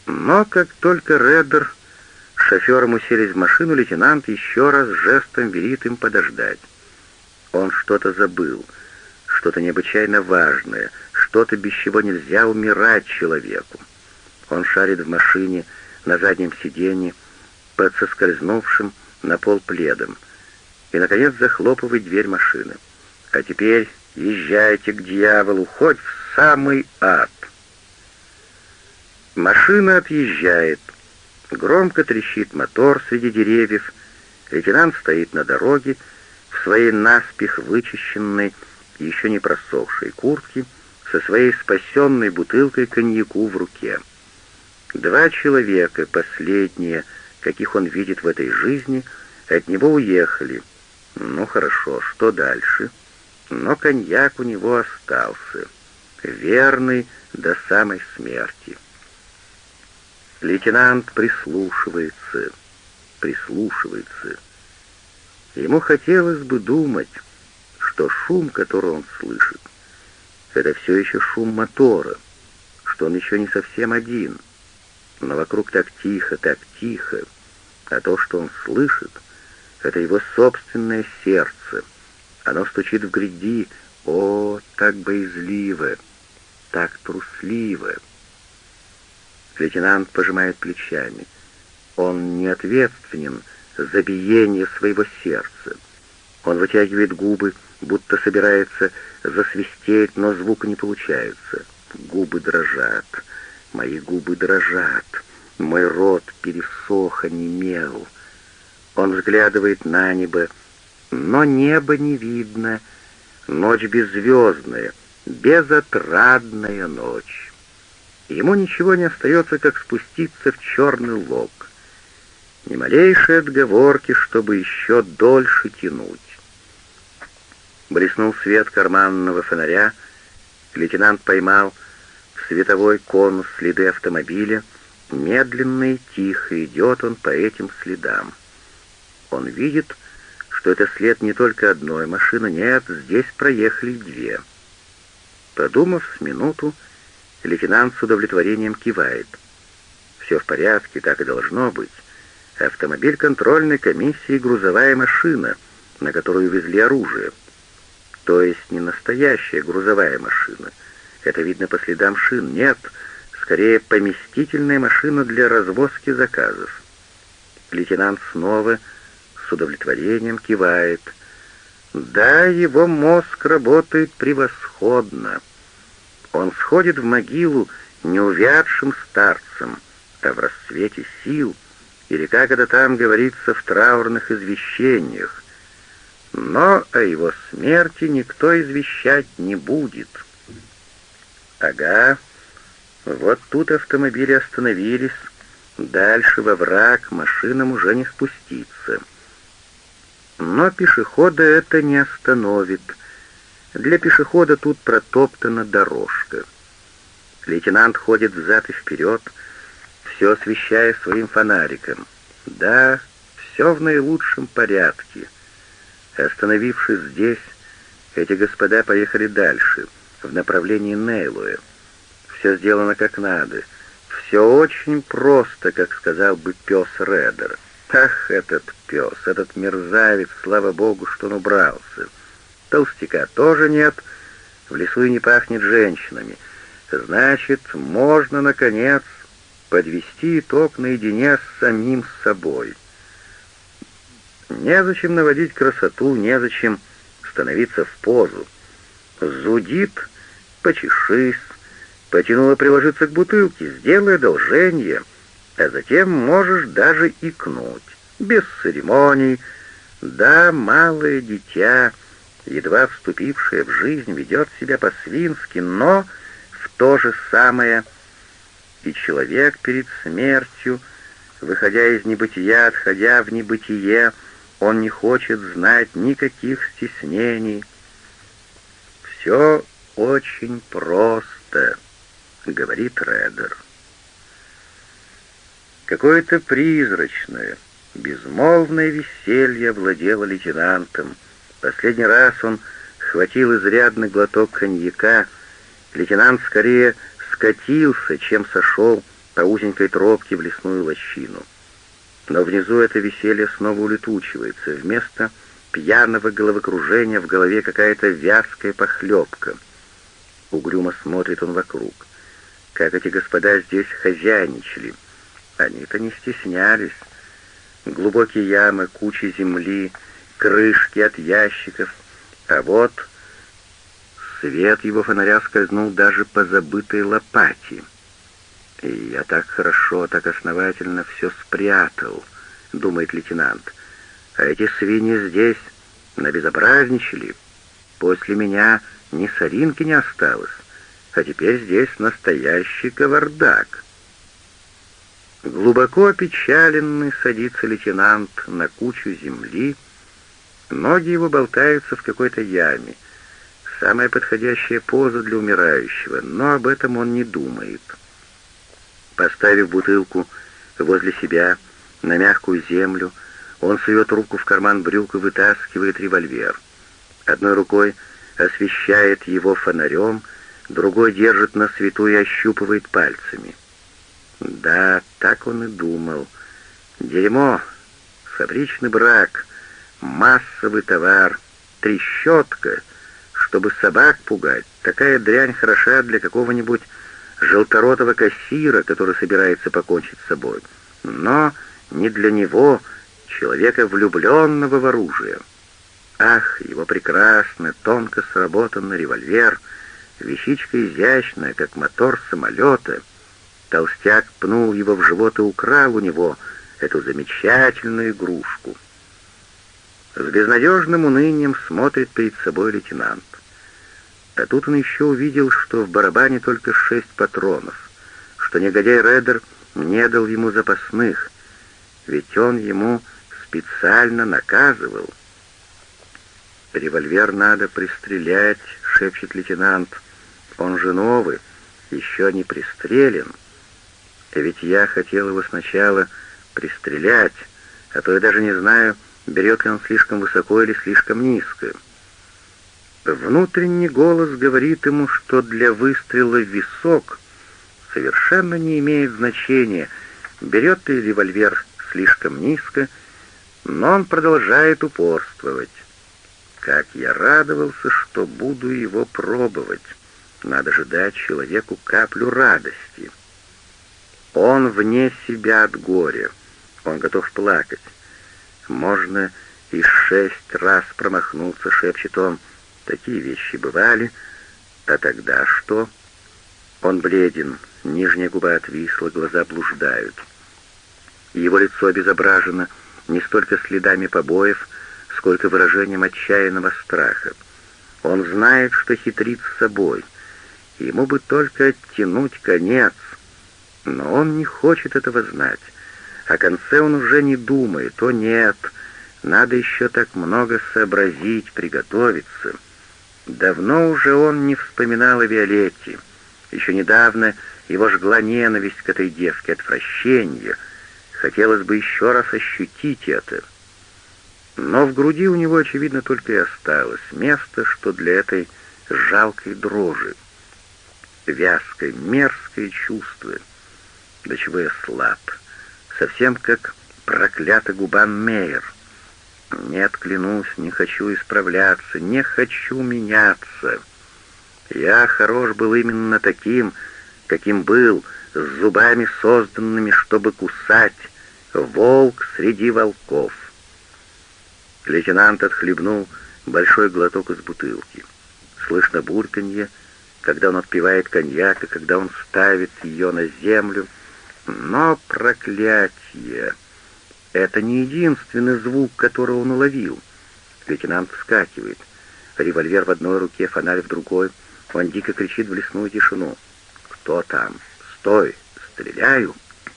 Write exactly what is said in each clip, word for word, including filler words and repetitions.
Но как только Реддер с шофером уселись в машину, лейтенант еще раз жестом велит им подождать. Он что-то забыл, что-то необычайно важное, что-то, без чего нельзя умирать человеку. Он шарит в машине на заднем сиденье под соскользнувшим на пол пледом и, наконец, захлопывает дверь машины. «А теперь езжайте к дьяволу, хоть в самый ад!» Машина отъезжает. Громко трещит мотор среди деревьев. Лейтенант стоит на дороге в своей наспех вычищенной, еще не просохшей куртке, со своей спасенной бутылкой коньяку в руке. Два человека, последние, каких он видит в этой жизни, от него уехали. Ну хорошо, что дальше? Но коньяк у него остался, верный до самой смерти. Лейтенант прислушивается, прислушивается. Ему хотелось бы думать, что шум, который он слышит, это все еще шум мотора, что он еще не совсем один. Но вокруг так тихо, так тихо, а то, что он слышит, это его собственное сердце. Оно стучит в груди, о, так боязливо, так трусливо. Лейтенант пожимает плечами. Он не ответственен за биение своего сердца. Он вытягивает губы, будто собирается засвистеть, но звука не получается. Губы дрожат, мои губы дрожат, мой рот пересох, онемел. Он взглядывает на небо, но неба не видно. Ночь беззвездная, безотрадная ночь. Ему ничего не остается, как спуститься в черный лог. Ни малейшей отговорки, чтобы еще дольше тянуть. Блеснул свет карманного фонаря. Лейтенант поймал в световой конус следы автомобиля. Медленно и тихо идет он по этим следам. Он видит, что это след не только одной машины, нет, здесь проехали две. Подумав с минуту, лейтенант с удовлетворением кивает. Все в порядке, так и должно быть. Автомобиль контрольной комиссии — грузовая машина, на которую везли оружие. То есть не настоящая грузовая машина. Это видно по следам шин. Нет, скорее поместительная машина для развозки заказов. Лейтенант снова с удовлетворением кивает. Да, его мозг работает превосходно. Он сходит в могилу не увядшим старцем, а в расцвете сил, или, как это там говорится, в траурных извещениях. Но о его смерти никто извещать не будет. Ага, вот тут автомобили остановились, дальше во враг машинам уже не спуститься. Но пешехода это не остановит. Для пешехода тут протоптана дорожка. Лейтенант ходит взад и вперед, все освещая своим фонариком. Да, все в наилучшем порядке. Остановившись здесь, эти господа поехали дальше, в направлении Нейлуэ. Все сделано как надо. Все очень просто, как сказал бы пес Реддер. Ах, этот пес, этот мерзавец, слава богу, что он убрался. Толстяка тоже нет, в лесу и не пахнет женщинами. Значит, можно, наконец, подвести итог наедине с самим собой. Незачем наводить красоту, незачем становиться в позу. Зудит, почешись, потянуло приложиться к бутылке, сделай одолжение, а затем можешь даже икнуть, без церемоний. Да, малое дитя, едва вступившее в жизнь, ведет себя по-свински, но в то же самое и человек перед смертью, выходя из небытия, отходя в небытие, он не хочет знать никаких стеснений. «Все очень просто», — говорит Реддер. Какое-то призрачное, безмолвное веселье овладело лейтенантом. Последний раз он хватил изрядный глоток коньяка. Лейтенант скорее скатился, чем сошел по узенькой тропке в лесную лощину. Но внизу это веселье снова улетучивается. Вместо пьяного головокружения в голове какая-то вязкая похлебка. Угрюмо смотрит он вокруг. Как эти господа здесь хозяйничали. Они-то не стеснялись. Глубокие ямы, кучи земли, крышки от ящиков. А вот свет его фонаря скользнул даже по забытой лопате. «И я так хорошо, так основательно все спрятал», — думает лейтенант. «А эти свиньи здесь набезобразничали. После меня ни соринки не осталось, а теперь здесь настоящий кавардак». Глубоко опечаленный садится лейтенант на кучу земли. Ноги его болтаются в какой-то яме. Самая подходящая поза для умирающего, но об этом он не думает. Поставив бутылку возле себя на мягкую землю, он сует руку в карман брюк и вытаскивает револьвер. Одной рукой освещает его фонарем, другой держит на свету и ощупывает пальцами. Да, так он и думал. Дерьмо, фабричный брак, массовый товар, трещотка, чтобы собак пугать. Такая дрянь хороша для какого-нибудь желторотого кассира, который собирается покончить с собой. Но не для него, человека, влюбленного в оружие. Ах, его прекрасный, тонко сработанный револьвер, вещичка изящная, как мотор самолета. Толстяк пнул его в живот и украл у него эту замечательную игрушку. С безнадежным унынием смотрит перед собой лейтенант. А тут он еще увидел, что в барабане только шесть патронов, что негодяй Редер не дал ему запасных, ведь он ему специально наказывал. «Револьвер надо пристрелять», — шепчет лейтенант. «Он же новый, еще не пристрелен. Ведь я хотел его сначала пристрелять, а то я даже не знаю, берет ли он слишком высоко или слишком низко». Внутренний голос говорит ему, что для выстрела в висок совершенно не имеет значения, берет ли револьвер слишком низко, но он продолжает упорствовать. Как я радовался, что буду его пробовать. Надо же дать человеку каплю радости. Он вне себя от горя. Он готов плакать. Можно и шесть раз промахнуться, шепчет он. Такие вещи бывали. А тогда что? Он бледен, нижняя губа отвисла, глаза блуждают. Его лицо обезображено не столько следами побоев, сколько выражением отчаянного страха. Он знает, что хитрит с собой. Ему бы только оттянуть конец. Но он не хочет этого знать. О конце он уже не думает. О нет, надо еще так много сообразить, приготовиться. Давно уже он не вспоминал о Виолетте. Еще недавно его жгла ненависть к этой девке, отвращение. Хотелось бы еще раз ощутить это. Но в груди у него, очевидно, только и осталось место, что для этой жалкой дрожи. Вязкое, мерзкое чувство. До чего я слаб. Совсем как проклятый губан Мейер. Нет, клянусь, не хочу исправляться, не хочу меняться. Я хорош был именно таким, каким был, с зубами созданными, чтобы кусать, волк среди волков. Лейтенант отхлебнул большой глоток из бутылки. Слышно бульканье, когда он отпивает коньяк, и когда он ставит ее на землю. Но проклятье! Это не единственный звук, который он уловил. Лейтенант вскакивает. Револьвер в одной руке, фонарь в другой. Он дико кричит в лесную тишину. «Кто там? Стой! Стреляю!»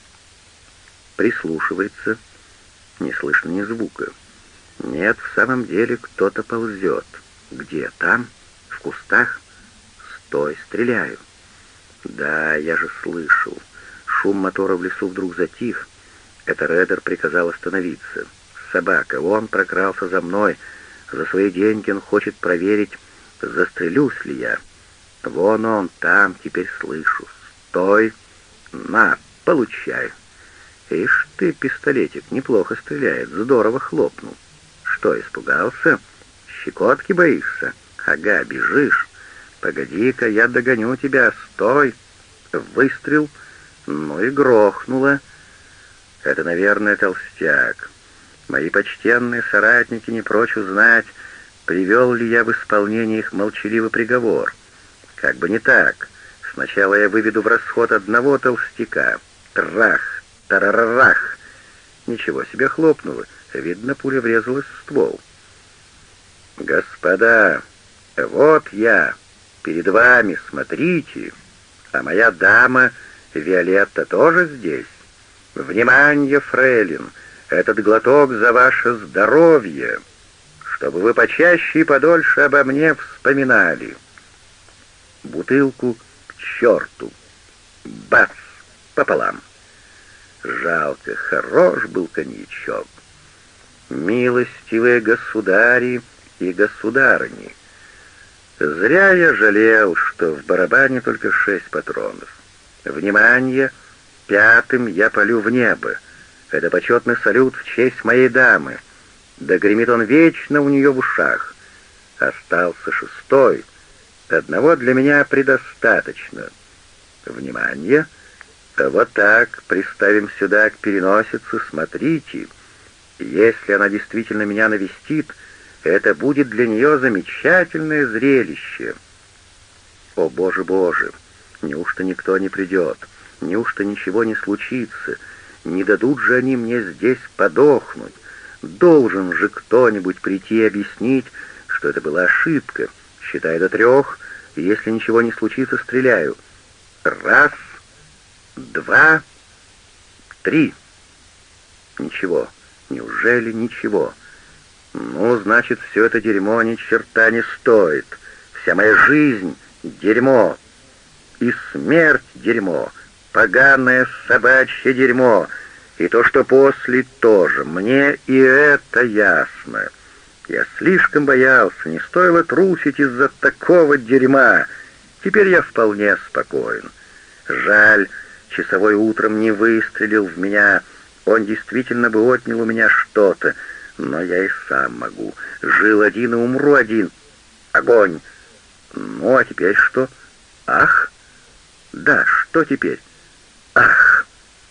Прислушивается. Не слышно ни звука. Нет, в самом деле кто-то ползет. Где? Там? В кустах? Стой! Стреляю! Да, я же слышал. Шум мотора в лесу вдруг затих. Это Редер приказал остановиться. Собака, он прокрался за мной. За свои деньги он хочет проверить, застрелюсь ли я. Вон он, там, теперь слышу. Стой! На! Получай. Ишь ты, пистолетик, неплохо стреляет, здорово хлопнул. Что, испугался? Щекотки боишься? Ага, бежишь. Погоди-ка, я догоню тебя, стой. Выстрел, ну и грохнуло. Это, наверное, толстяк. Мои почтенные соратники не прочь узнать, привел ли я в исполнение их молчаливый приговор. Как бы не так. Сначала я выведу в расход одного толстяка. Трах, тарарарах. Ничего себе хлопнуло. Видно, пуля врезалась в ствол. «Господа, вот я, перед вами, смотрите, а моя дама Виолетта тоже здесь. Внимание, фрейлин, этот глоток за ваше здоровье, чтобы вы почаще и подольше обо мне вспоминали. Бутылку к черту. Бац! Пополам. Жалко, хорош был коньячок. Милостивые государи и государыни, зря я жалел, что в барабане только шесть патронов. Внимание! Пятым я полю в небо. Это почетный салют в честь моей дамы. Да гремит он вечно у нее в ушах. Остался шестой. Одного для меня предостаточно. Внимание! Вот так, приставим сюда к переносице, смотрите. Если она действительно меня навестит, это будет для нее замечательное зрелище. О, Боже, Боже! Неужто никто не придет? Неужто ничего не случится? Не дадут же они мне здесь подохнуть? Должен же кто-нибудь прийти и объяснить, что это была ошибка. Считай до трех, и если ничего не случится, стреляю. Раз, два, три. Ничего. Неужели ничего? Ну, значит, все это дерьмо ни черта не стоит. Вся моя жизнь — дерьмо. И смерть — дерьмо. Поганое собачье дерьмо. И то, что после, тоже. Мне и это ясно. Я слишком боялся, не стоило трусить из-за такого дерьма. Теперь я вполне спокоен. Жаль, часовой утром не выстрелил в меня. Он действительно бы отнял у меня что-то, но я и сам могу. Жил один и умру один. Огонь! Ну, а теперь что? Ах! Да, что теперь? Ах!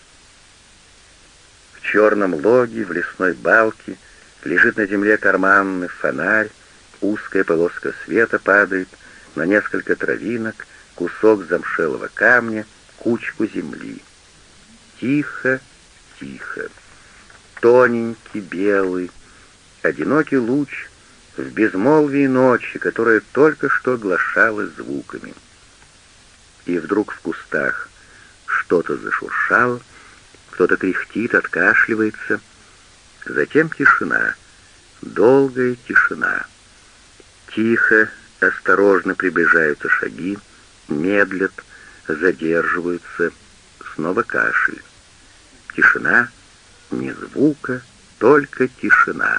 В черном логе, в лесной балке лежит на земле карманный фонарь, узкая полоска света падает на несколько травинок, кусок замшелого камня, кучку земли. Тихо, тихо. Тоненький, белый, одинокий луч в безмолвии ночи, которая только что оглашалась звуками. И вдруг в кустах что-то зашуршало, кто-то кряхтит, откашливается. Затем тишина, долгая тишина. Тихо, осторожно приближаются шаги, медлят, задерживаются, снова кашель. Тишина, ни звука, только тишина.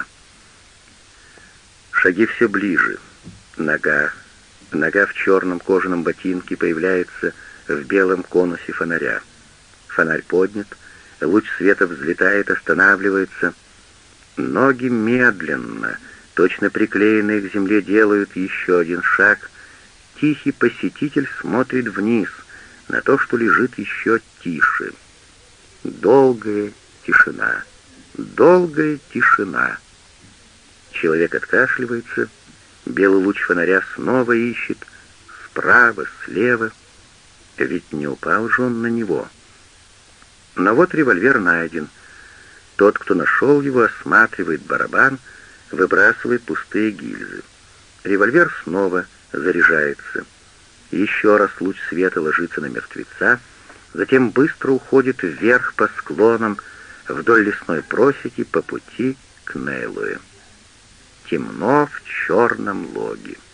Шаги все ближе. Нога, нога в черном кожаном ботинке появляется в белом конусе фонаря. Фонарь поднят, луч света взлетает, останавливается. Ноги медленно, точно приклеенные к земле, делают еще один шаг. Тихий посетитель смотрит вниз, на то, что лежит еще тише. Долгая тишина, долгая тишина. Человек откашливается, белый луч фонаря снова ищет, справа, слева, ведь не упал же он на него. Но вот револьвер найден. Тот, кто нашел его, осматривает барабан, выбрасывает пустые гильзы. Револьвер снова заряжается. Еще раз луч света ложится на мертвеца, затем быстро уходит вверх по склонам, вдоль лесной просеки по пути к Нейлуэ. Темно в черном логе.